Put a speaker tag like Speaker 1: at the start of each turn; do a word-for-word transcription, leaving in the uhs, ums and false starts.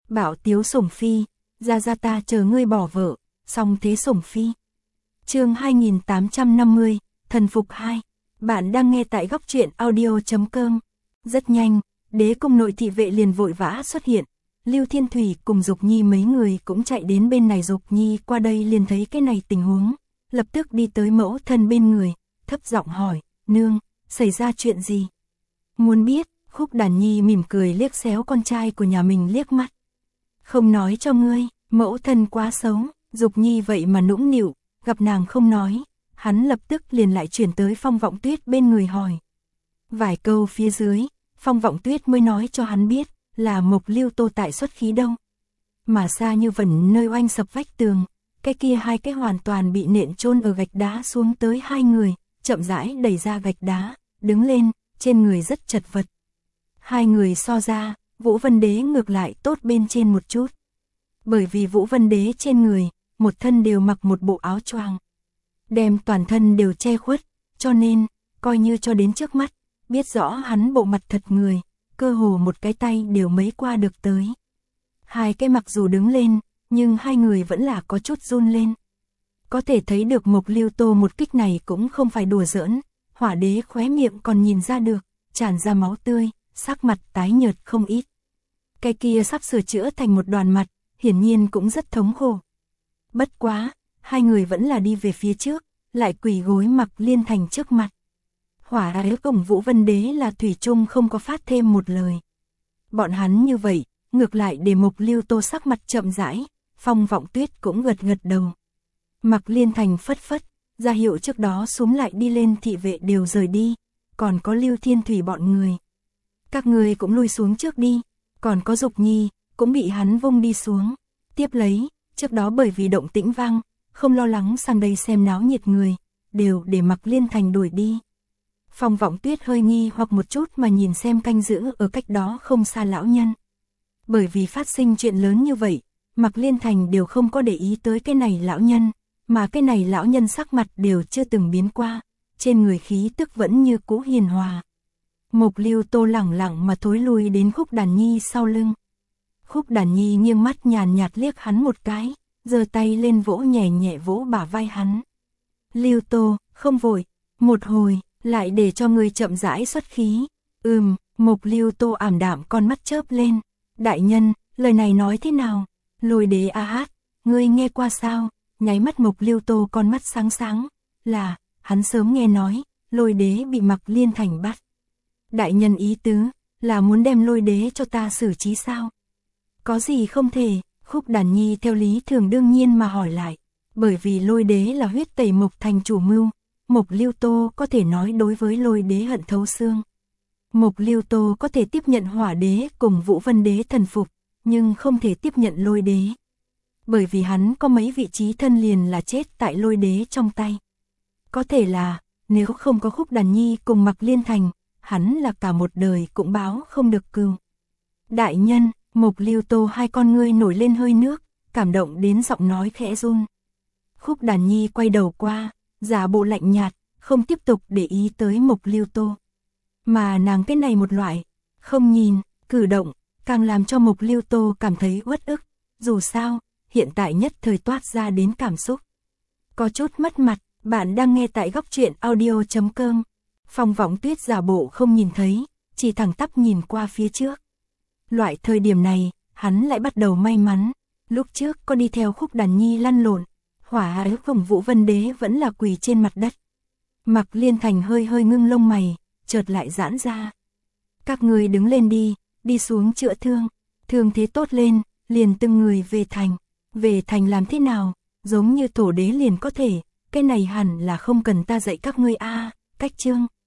Speaker 1: Bảo tiếu sủng phi, ra ra ta chờ ngươi bỏ vợ, song thế sủng phi. Chương hai nghìn tám trăm năm mươi, thần phục hai. Bạn đang nghe tại góc truyện audio chấm com. Rất nhanh, đế cung nội thị vệ liền vội vã xuất hiện. Lưu Thiên Thủy cùng Dục Nhi mấy người cũng chạy đến bên này. Dục Nhi qua đây liền thấy cái này tình huống, lập tức đi tới mẫu thân bên người, thấp giọng hỏi, nương, xảy ra chuyện gì? Muốn biết, Khúc Đàn Nhi mỉm cười liếc xéo con trai của nhà mình liếc mắt. Không nói cho ngươi, mẫu thân quá xấu. Dục Nhi vậy mà nũng nịu, gặp nàng không nói, hắn lập tức liền lại chuyển tới Phong Vọng Tuyết bên người hỏi. Vài câu phía dưới, Phong Vọng Tuyết mới nói cho hắn biết, là Mộc Lưu Tô tại xuất khí đâu. Mà xa như vẩn nơi oanh sập vách tường, cái kia hai cái hoàn toàn bị nện chôn ở gạch đá xuống tới hai người, chậm rãi đẩy ra gạch đá, đứng lên, trên người rất chật vật. Hai người so ra, Vũ Vân Đế ngược lại tốt bên trên một chút. Bởi vì Vũ Vân Đế trên người, một thân đều mặc một bộ áo choàng, đem toàn thân đều che khuất, cho nên, coi như cho đến trước mắt, biết rõ hắn bộ mặt thật người, cơ hồ một cái tay đều mấy qua được tới. Hai cái mặc dù đứng lên, nhưng hai người vẫn là có chút run lên. Có thể thấy được Mộc Lưu Tô một kích này cũng không phải đùa giỡn, Hỏa Đế khóe miệng còn nhìn ra được, tràn ra máu tươi, sắc mặt tái nhợt không ít. Cái kia sắp sửa chữa thành một đoàn mặt, hiển nhiên cũng rất thống khổ. Bất quá, hai người vẫn là đi về phía trước, lại quỳ gối Mạc Liên Thành trước mặt. Hỏa Đế cùng Vũ Vân Đế là thủy chung không có phát thêm một lời. Bọn hắn như vậy, ngược lại để Mộc Lưu Tô sắc mặt chậm rãi, Phong Vọng Tuyết cũng gật gật đầu. Mạc Liên Thành phất phất, ra hiệu trước đó xuống lại đi lên thị vệ đều rời đi, còn có Lưu Thiên Thủy bọn người. Các người cũng lui xuống trước đi, còn có Dục Nhi, cũng bị hắn vung đi xuống. Tiếp lấy, trước đó bởi vì động tĩnh vang, không lo lắng sang đây xem náo nhiệt người, đều để Mạc Liên Thành đuổi đi. Phong Vọng Tuyết hơi nghi hoặc một chút mà nhìn xem canh giữ ở cách đó không xa lão nhân. Bởi vì phát sinh chuyện lớn như vậy, Mạc Liên Thành đều không có để ý tới cái này lão nhân, mà cái này lão nhân sắc mặt đều chưa từng biến qua, trên người khí tức vẫn như cũ hiền hòa. Mộc Lưu Tô lẳng lặng mà thối lui đến Khúc Đàn Nhi sau lưng. Khúc Đàn Nhi nghiêng mắt nhàn nhạt liếc hắn một cái, giơ tay lên vỗ nhẹ nhẹ vỗ bả vai hắn. Lưu Tô, không vội, một hồi, lại để cho người chậm rãi xuất khí. Ừm, Mộc Lưu Tô ảm đạm con mắt chớp lên. Đại nhân, lời này nói thế nào? Lôi Đế a hát, ngươi nghe qua sao? Nháy mắt Mộc Lưu Tô con mắt sáng sáng, là, hắn sớm nghe nói, Lôi Đế bị Mạc Liên Thành bắt. Đại nhân ý tứ, là muốn đem Lôi Đế cho ta xử trí sao? Có gì không thể? Khúc Đàn Nhi theo lý thường đương nhiên mà hỏi lại, bởi vì Lôi Đế là huyết tẩy Mộc Thành chủ mưu, Mộc Lưu Tô có thể nói đối với Lôi Đế hận thấu xương. Mộc Lưu Tô có thể tiếp nhận Hỏa Đế cùng Vũ Vân Đế thần phục, nhưng không thể tiếp nhận Lôi Đế. Bởi vì hắn có mấy vị trí thân liền là chết tại Lôi Đế trong tay. Có thể là, nếu không có Khúc Đàn Nhi cùng Mạc Liên Thành, hắn là cả một đời cũng báo không được cừu. Đại nhân, Mộc Lưu Tô hai con ngươi nổi lên hơi nước, cảm động đến giọng nói khẽ run. Khúc Đàn Nhi quay đầu qua, giả bộ lạnh nhạt, không tiếp tục để ý tới Mộc Lưu Tô. Mà nàng cái này một loại, không nhìn, cử động, càng làm cho Mộc Lưu Tô cảm thấy uất ức, dù sao, hiện tại nhất thời toát ra đến cảm xúc. Có chút mất mặt, bạn đang nghe tại góc truyện audio chấm com. Phong Vọng Tuyết giả bộ không nhìn thấy, chỉ thẳng tắp nhìn qua phía trước. Loại thời điểm này, hắn lại bắt đầu may mắn, lúc trước có đi theo Khúc Đàn Nhi lăn lộn, Hỏa Đế cùng Vũ Vân Đế vẫn là quỳ trên mặt đất. Mạc Liên Thành hơi hơi ngưng lông mày, chợt lại giãn ra. Các người đứng lên đi, đi xuống chữa thương, thương thế tốt lên, liền từng người về thành. Về thành làm thế nào, giống như Thổ Đế liền có thể, cái này hẳn là không cần ta dạy các ngươi a. Cách chương